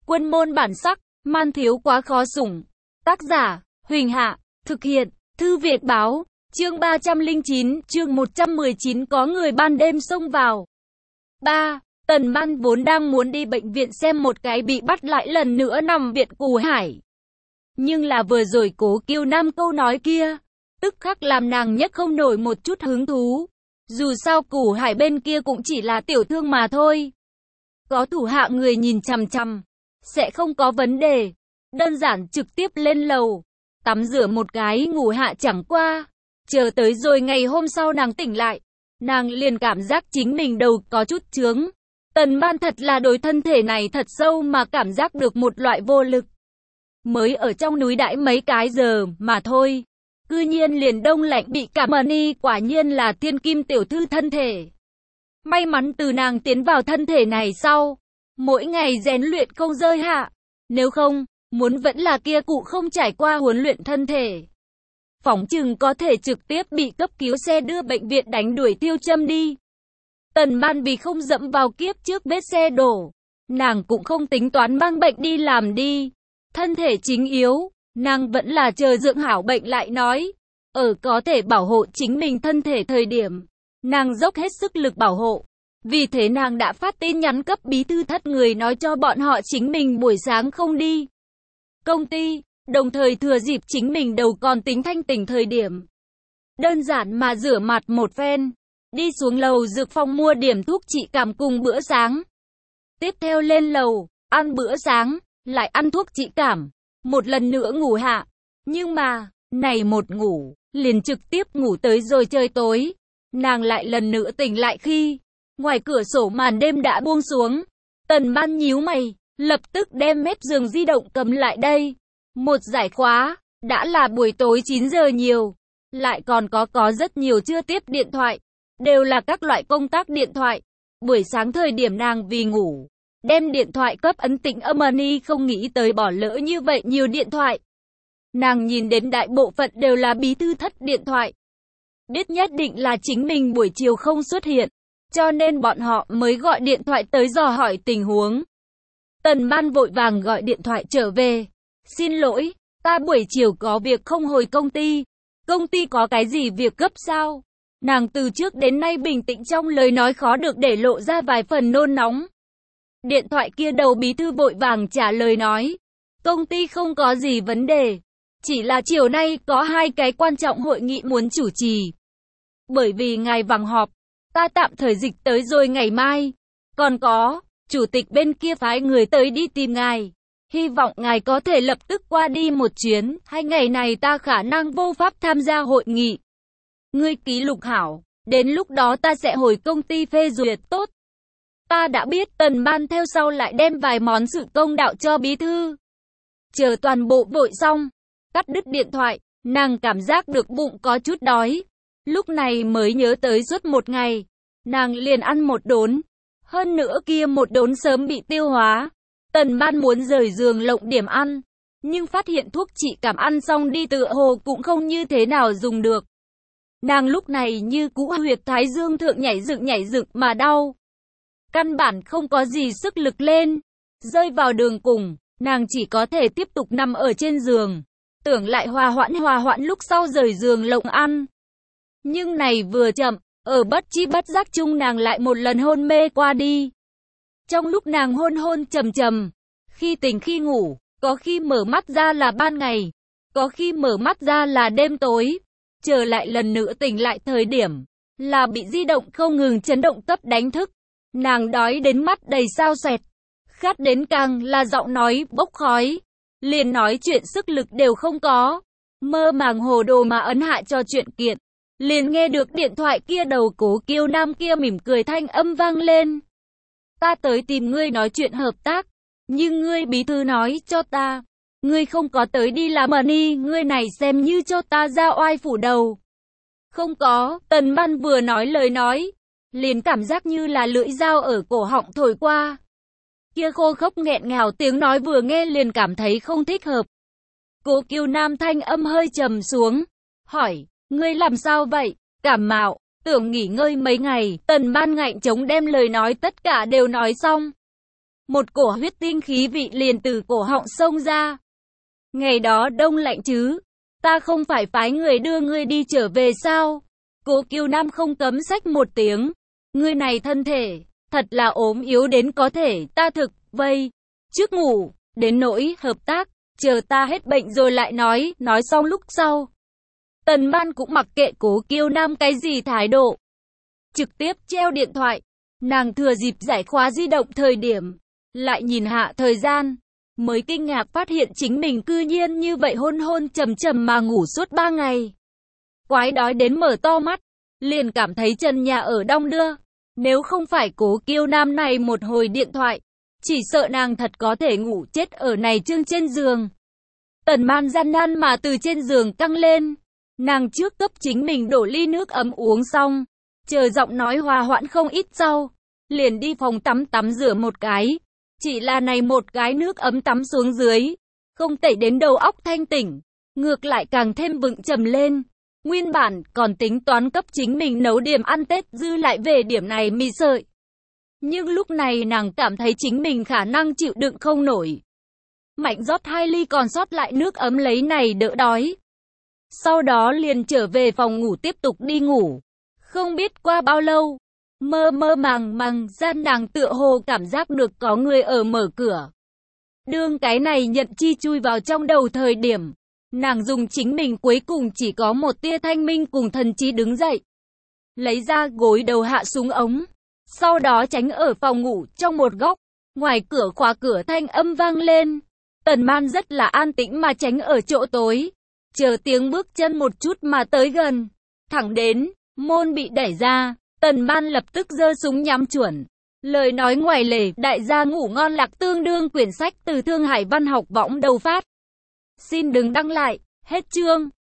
Quân môn bản sắc, man thiếu quá khó sủng. Tác giả, Huỳnh Hạ, thực hiện, Thư Việt Báo, chương 309, chương 119 có người ban đêm xông vào. 3. Tần Ban vốn đang muốn đi bệnh viện xem một cái bị bắt lại lần nữa nằm viện Cù Hải. Nhưng là vừa rồi Cố Kiêu Nam câu nói kia, tức khắc làm nàng nhấc không nổi một chút hứng thú. Dù sao Cù Hải bên kia cũng chỉ là tiểu thương mà thôi. Có thủ hạ người nhìn chằm chằm, sẽ không có vấn đề. Đơn giản trực tiếp lên lầu, tắm rửa một cái ngủ hạ chẳng qua. Chờ tới rồi ngày hôm sau nàng tỉnh lại, nàng liền cảm giác chính mình đầu có chút chướng. Tần Ban thật là đối thân thể này thật sâu mà cảm giác được một loại vô lực. Mới ở trong núi đãi mấy cái giờ mà thôi, cư nhiên liền đông lạnh bị cảm ơn, quả nhiên là thiên kim tiểu thư thân thể. May mắn từ nàng tiến vào thân thể này sau, mỗi ngày rèn luyện không rơi hạ. Nếu không, muốn vẫn là kia cụ không trải qua huấn luyện thân thể, phỏng chừng có thể trực tiếp bị cấp cứu xe đưa bệnh viện đánh đuổi tiêu châm đi. Tần Ban vì không dẫm vào kiếp trước vết xe đổ, nàng cũng không tính toán mang bệnh đi làm đi. Thân thể chính yếu, nàng vẫn là chờ dưỡng hảo bệnh lại nói. Ở có thể bảo hộ chính mình thân thể thời điểm, nàng dốc hết sức lực bảo hộ. Vì thế nàng đã phát tin nhắn cấp bí thư thất người nói cho bọn họ chính mình buổi sáng không đi công ty, đồng thời thừa dịp chính mình đầu còn tính thanh tỉnh thời điểm. Đơn giản mà rửa mặt một phen, đi xuống lầu dược phòng mua điểm thuốc trị cảm cùng bữa sáng. Tiếp theo lên lầu, ăn bữa sáng, lại ăn thuốc trị cảm, một lần nữa ngủ hạ. Nhưng mà, này một ngủ, liền trực tiếp ngủ tới rồi trời tối. Nàng lại lần nữa tỉnh lại khi ngoài cửa sổ màn đêm đã buông xuống. Tần Ban nhíu mày, lập tức đem mép giường di động cầm lại đây. Một giải khóa, đã là buổi tối 9 giờ nhiều. Lại còn có rất nhiều chưa tiếp điện thoại. Đều là các loại công tác điện thoại. Buổi sáng thời điểm nàng vì ngủ, đem điện thoại cấp ấn tĩnh âm không nghĩ tới bỏ lỡ như vậy nhiều điện thoại. Nàng nhìn đến đại bộ phận đều là bí thư thất điện thoại. Biết nhất định là chính mình buổi chiều không xuất hiện, cho nên bọn họ mới gọi điện thoại tới dò hỏi tình huống. Tần Ban vội vàng gọi điện thoại trở về. Xin lỗi, ta buổi chiều có việc không hồi công ty. Công ty có cái gì việc gấp sao? Nàng từ trước đến nay bình tĩnh trong lời nói khó được để lộ ra vài phần nôn nóng. Điện thoại kia đầu bí thư vội vàng trả lời nói. Công ty không có gì vấn đề. Chỉ là chiều nay có 2 cái quan trọng hội nghị muốn chủ trì. Bởi vì ngài vắng họp, ta tạm thời dịch tới rồi ngày mai. Còn có, chủ tịch bên kia phái người tới đi tìm ngài. Hy vọng ngài có thể lập tức qua đi một chuyến. 2 ngày này ta khả năng vô pháp tham gia hội nghị. Ngươi ký lục hảo, đến lúc đó ta sẽ hồi công ty phê duyệt tốt. Ta đã biết. Tần Ban theo sau lại đem vài món sự công đạo cho bí thư. Chờ toàn bộ vội xong, cắt đứt điện thoại, nàng cảm giác được bụng có chút đói. Lúc này mới nhớ tới suốt một ngày, nàng liền ăn một đốn. Hơn nữa kia một đốn sớm bị tiêu hóa. Tần Ban muốn rời giường lộng điểm ăn, nhưng phát hiện thuốc trị cảm ăn xong đi tựa hồ cũng không như thế nào dùng được. Nàng lúc này như cũ huyệt thái dương thượng nhảy dựng mà đau. Căn bản không có gì sức lực lên. Rơi vào đường cùng, nàng chỉ có thể tiếp tục nằm ở trên giường. Tưởng lại hòa hoãn lúc sau rời giường lộng ăn. Nhưng này vừa chậm, ở bất chi bất giác chung nàng lại một lần hôn mê qua đi. Trong lúc nàng hôn trầm, khi tỉnh khi ngủ, có khi mở mắt ra là ban ngày, có khi mở mắt ra là đêm tối. Trở lại lần nữa tỉnh lại thời điểm, là bị di động không ngừng chấn động cấp đánh thức. Nàng đói đến mắt đầy sao xoẹt, khát đến càng là giọng nói bốc khói, liền nói chuyện sức lực đều không có. Mơ màng hồ đồ mà ấn hạ cho chuyện kiện, liền nghe được điện thoại kia đầu Cố Kiêu Nam kia mỉm cười thanh âm vang lên. Ta tới tìm ngươi nói chuyện hợp tác, nhưng ngươi bí thư nói cho ta, ngươi không có tới đi làm ngươi này xem như cho ta ra oai phủ đầu. Không có. Tần Ban vừa nói lời nói, liền cảm giác như là lưỡi dao ở cổ họng thổi qua. Kia khô khốc nghẹn ngào tiếng nói vừa nghe liền cảm thấy không thích hợp. Cố Kiêu Nam thanh âm hơi trầm xuống, hỏi, ngươi làm sao vậy? Cảm mạo, tưởng nghỉ ngơi mấy ngày. Tần Ban ngạnh chống đem lời nói tất cả đều nói xong. một cổ huyết tinh khí vị liền từ cổ họng xông ra. Ngày đó đông lạnh chứ, ta không phải phái người đưa ngươi đi trở về sao? Cố Kiều Nam không cấm xách một tiếng. Ngươi này thân thể, thật là ốm yếu đến có thể ta thực, vây, trước ngủ, đến nỗi hợp tác, chờ ta hết bệnh rồi lại nói xong lúc sau. Tần Man cũng mặc kệ Cố Kiều Nam cái gì thái độ. Trực tiếp treo điện thoại, nàng thừa dịp giải khóa di động thời điểm, lại nhìn hạ thời gian, mới kinh ngạc phát hiện chính mình cư nhiên như vậy hôn hôn trầm trầm mà ngủ suốt 3 ngày. Quái đói đến mở to mắt, liền cảm thấy trần nhà ở đong đưa. Nếu không phải Cố Kiều Nam này một hồi điện thoại, chỉ sợ nàng thật có thể ngủ chết ở này trương trên giường. Tần Man gian nan mà từ trên giường căng lên. Nàng trước cấp chính mình đổ ly nước ấm uống xong, chờ giọng nói hòa hoãn không ít sau, liền đi phòng tắm rửa một cái. Chỉ là này một cái nước ấm tắm xuống dưới, không tẩy đến đầu óc thanh tỉnh, ngược lại càng thêm vững trầm lên. Nguyên bản còn tính toán cấp chính mình nấu điểm ăn Tết dư lại về điểm này mì sợi. Nhưng lúc này nàng cảm thấy chính mình khả năng chịu đựng không nổi. Mạnh rót 2 ly còn sót lại nước ấm lấy này đỡ đói. Sau đó liền trở về phòng ngủ tiếp tục đi ngủ. Không biết qua bao lâu, mơ màng gian nàng tựa hồ cảm giác được có người ở mở cửa. Đương cái này nhận chi chui vào trong đầu thời điểm, nàng dùng chính mình cuối cùng chỉ có một tia thanh minh cùng thần trí đứng dậy. Lấy ra gối đầu hạ xuống ống. Sau đó tránh ở phòng ngủ trong một góc. Ngoài cửa khóa cửa thanh âm vang lên. Tần Man rất là an tĩnh mà tránh ở chỗ tối. Chờ tiếng bước chân một chút mà tới gần. Thẳng đến, môn bị đẩy ra. Tần Man lập tức giơ súng nhắm chuẩn. Lời nói ngoài lề, đại gia ngủ ngon lạc tương đương quyển sách từ Thương Hải Văn học võng đầu phát. Xin đừng đăng lại, hết chương.